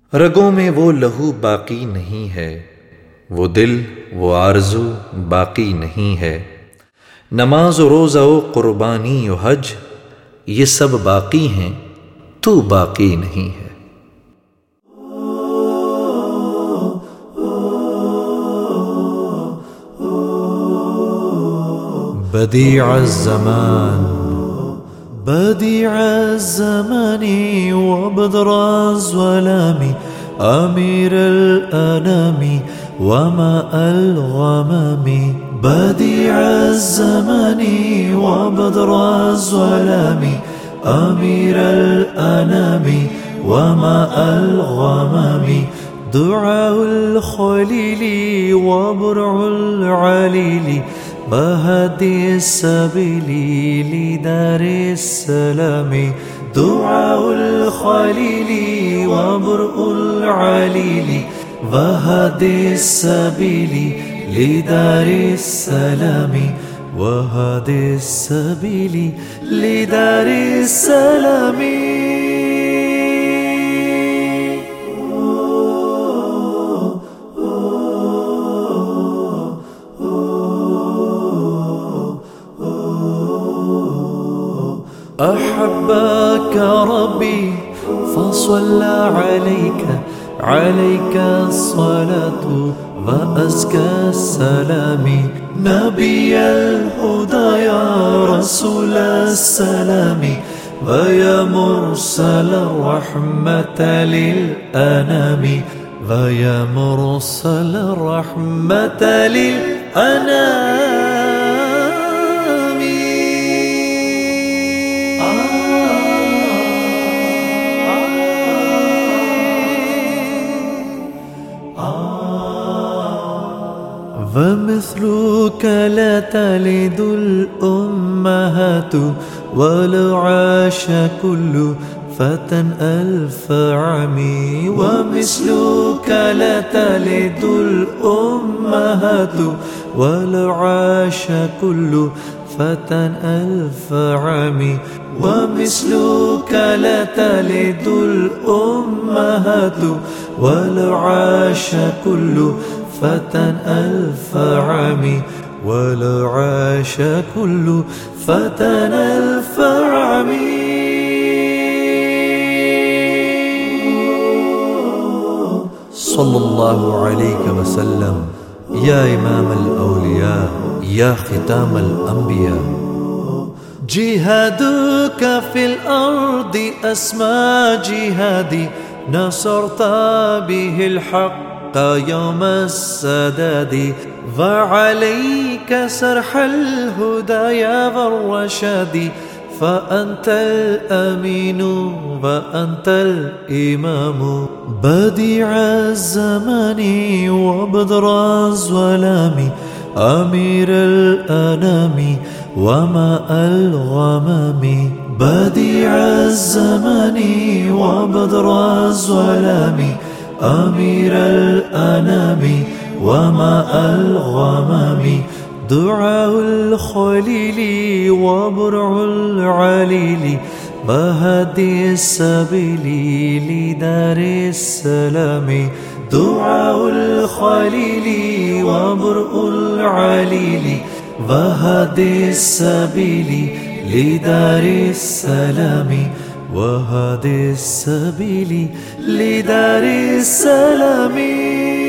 रगों में वो लहू बाकी नहीं है, वो दिल वो आरज़ू बाकी नहीं है। नमाज रोज़ा व कुर्बानी व हज ये सब बाकी हैं, तू बाकी नहीं है। بديع الزمان بديع الزمان وبدر الظلام أمير الأنام وماء الغمام. بديع الزمان وبدر الظلام أمير الأنام وماء الغمام. دعاء الخليل وبرع العليل وهدي السبيل لدار السلام. دعاء الخليل وبرء العليل وهدي السبيل لدار السلام. وهدي السبيل لدار السلام. أحبك ربي فصلى عليك الصلاة وأزكى السلام. نبي الهدى يا رسول السلام ويا مرسل الرحمة للأنام. ويا مرسل الرحمة للأنام. ومثلك لا تلد الأمهات ولو عاش كل فتى ألف عام. ومثلك لا تلد الأمهات ولو عاش كل فتى ألف عام. ومثلك لا تلد الأمهات ولو عاش كل فتى ألف عام. ولو عاش كل فتى ألف عام. صلى الله عليك وسلم يا إمام الأولياء يا ختام الأنبياء. جهادك في الأرض أسمى جهادي نصرت به الحق يوم السداد. وعليك سرح الهدايا والرشاد فأنت الأمين وأنت الإمام. بديع الزمان وبدر الظلام أمير الأنام وماء الغمام. بديع الزمان وبدر الظلام أمير الأنام وماء الغمام. دعاء الخليل وبرع العليل وهدي السبيل لدار السلام. دعاء الخليل وبرء العليل وهدي السبيل لدار السلام. وهدي السبيل لدار السلام.